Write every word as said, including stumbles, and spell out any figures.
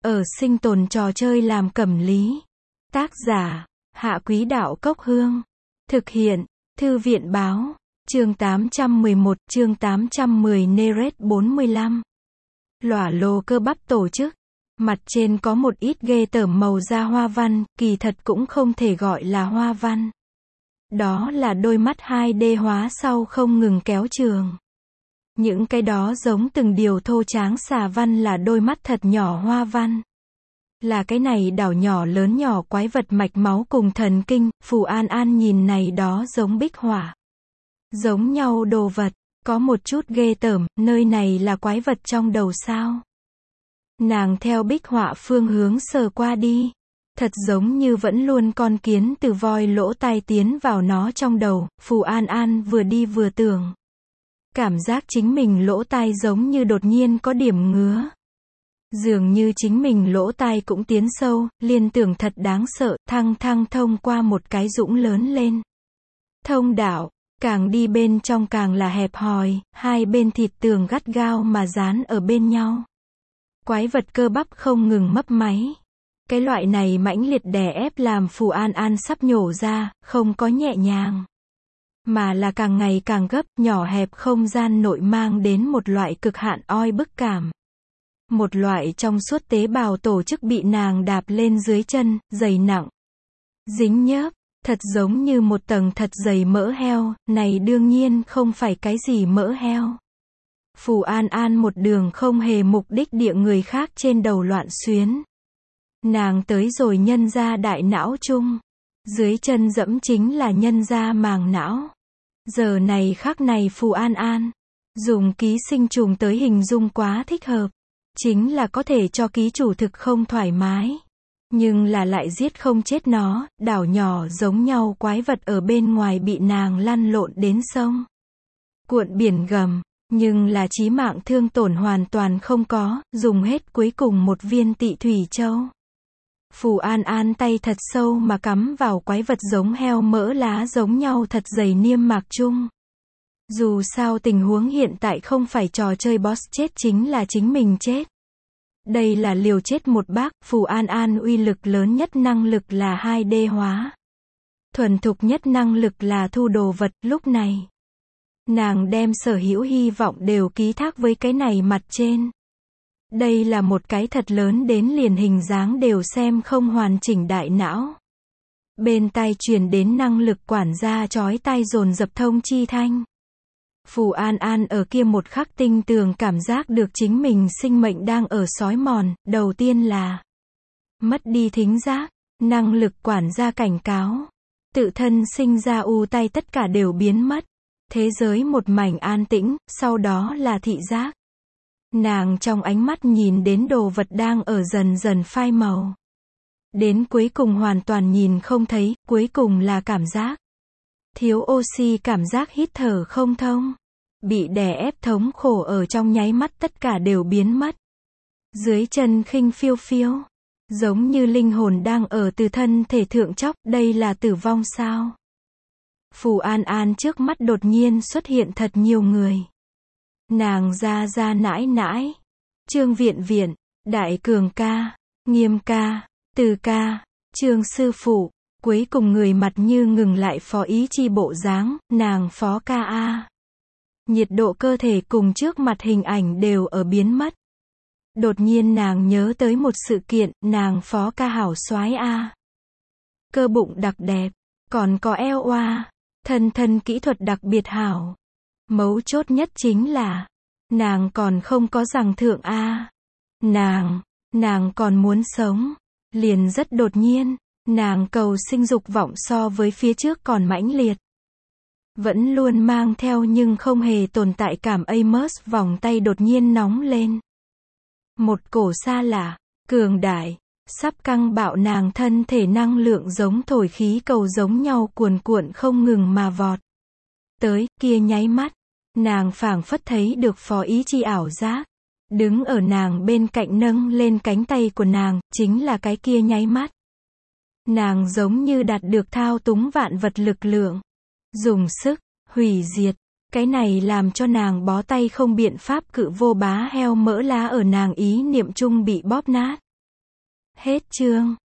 ở sinh tồn trò chơi làm cẩm lý. Tác giả, Hạ Quý Đạo Cốc Hương. Thực hiện, Thư viện Báo. Chương tám trăm mười một, chương tám trăm mười Neret bốn mươi lăm. Lỏa lồ cơ bắp tổ chức. Mặt trên có một ít ghê tởm màu da hoa văn, kỳ thật cũng không thể gọi là hoa văn. Đó là đôi mắt hai D hóa sau không ngừng kéo trường. Những cái đó giống từng điều thô tráng xà văn là đôi mắt thật nhỏ hoa văn. Là cái này đảo nhỏ lớn nhỏ quái vật mạch máu cùng thần kinh, Phù An An nhìn này đó giống bích hỏa. Giống nhau đồ vật, có một chút ghê tởm, nơi này là quái vật trong đầu sao? Nàng theo bích họa phương hướng sờ qua đi. Thật giống như vẫn luôn con kiến từ voi lỗ tai tiến vào nó trong đầu, Phù An An vừa đi vừa tưởng. Cảm giác chính mình lỗ tai giống như đột nhiên có điểm ngứa. Dường như chính mình lỗ tai cũng tiến sâu, liên tưởng thật đáng sợ, thăng thăng thông qua một cái dũng lớn lên. Thông đạo, càng đi bên trong càng là hẹp hòi, hai bên thịt tường gắt gao mà dán ở bên nhau. Quái vật cơ bắp không ngừng mấp máy. Cái loại này mãnh liệt đè ép làm Phù An An sắp nhổ ra, không có nhẹ nhàng. Mà là càng ngày càng gấp, nhỏ hẹp không gian nội mang đến một loại cực hạn oi bức cảm. Một loại trong suốt tế bào tổ chức bị nàng đạp lên dưới chân, dày nặng. Dính nhớp, thật giống như một tầng thật dày mỡ heo, này đương nhiên không phải cái gì mỡ heo. Phù An An một đường không hề mục đích địa người khác trên đầu loạn xuyến. Nàng tới rồi nhân ra đại não chung. Dưới chân dẫm chính là nhân ra màng não. Giờ này khắc này Phù An An dùng ký sinh trùng tới hình dung quá thích hợp. Chính là có thể cho ký chủ thực không thoải mái. Nhưng là lại giết không chết nó, đảo nhỏ giống nhau quái vật ở bên ngoài bị nàng lăn lộn đến sông. Cuộn biển gầm, nhưng là chí mạng thương tổn hoàn toàn không có, dùng hết cuối cùng một viên tị thủy châu. Phù An An tay thật sâu mà cắm vào quái vật giống heo mỡ lá giống nhau thật dày niêm mạc chung. Dù sao tình huống hiện tại không phải trò chơi boss chết chính là chính mình chết. Đây là liều chết một bác, Phù An An uy lực lớn nhất năng lực là hai D hóa. Thuần thục nhất năng lực là thu đồ vật, lúc này. Nàng đem sở hữu hy vọng đều ký thác với cái này mặt trên. Đây là một cái thật lớn đến liền hình dáng đều xem không hoàn chỉnh đại não. Bên tai truyền đến năng lực quản gia chói tai dồn dập thông chi thanh. Phù An An ở kia một khắc tinh tường cảm giác được chính mình sinh mệnh đang ở xói mòn, đầu tiên là mất đi thính giác, năng lực quản gia cảnh cáo, tự thân sinh ra u tay tất cả đều biến mất, thế giới một mảnh an tĩnh, sau đó là thị giác. Nàng trong ánh mắt nhìn đến đồ vật đang ở dần dần phai màu. Đến cuối cùng hoàn toàn nhìn không thấy, cuối cùng là cảm giác. Thiếu oxy cảm giác hít thở không thông. Bị đè ép thống khổ ở trong nháy mắt tất cả đều biến mất. Dưới chân khinh phiêu phiêu. Giống như linh hồn đang ở từ thân thể thượng chóc, đây là tử vong sao? Phù An An trước mắt đột nhiên xuất hiện thật nhiều người. Nàng ra ra nãi nãi. Trương Viện Viện, Đại Cường ca, Nghiêm ca, Từ ca, Trương sư phụ. Cuối cùng người mặt như ngừng lại phó ý chi bộ dáng, nàng phó ca a. Nhiệt độ cơ thể cùng trước mặt hình ảnh đều ở biến mất. Đột nhiên nàng nhớ tới một sự kiện, nàng phó ca hảo soái a. Cơ bụng đặc đẹp, còn có eo oa, thân thân kỹ thuật đặc biệt hảo. Mấu chốt nhất chính là, nàng còn không có rằng thượng a. Nàng, nàng còn muốn sống. Liền rất đột nhiên. Nàng cầu sinh dục vọng so với phía trước còn mãnh liệt. Vẫn luôn mang theo nhưng không hề tồn tại cảm Amos vòng tay đột nhiên nóng lên. Một cổ xa lạ, cường đại, sắp căng bạo nàng thân thể năng lượng giống thổi khí cầu giống nhau cuồn cuộn không ngừng mà vọt. Tới, kia nháy mắt, nàng phảng phất thấy được phó ý chi ảo giác. Đứng ở nàng bên cạnh nâng lên cánh tay của nàng, chính là cái kia nháy mắt. Nàng giống như đạt được thao túng vạn vật lực lượng. Dùng sức, hủy diệt. Cái này làm cho nàng bó tay không biện pháp cự vô bá heo mỡ lá ở nàng ý niệm chung bị bóp nát. Hết chương.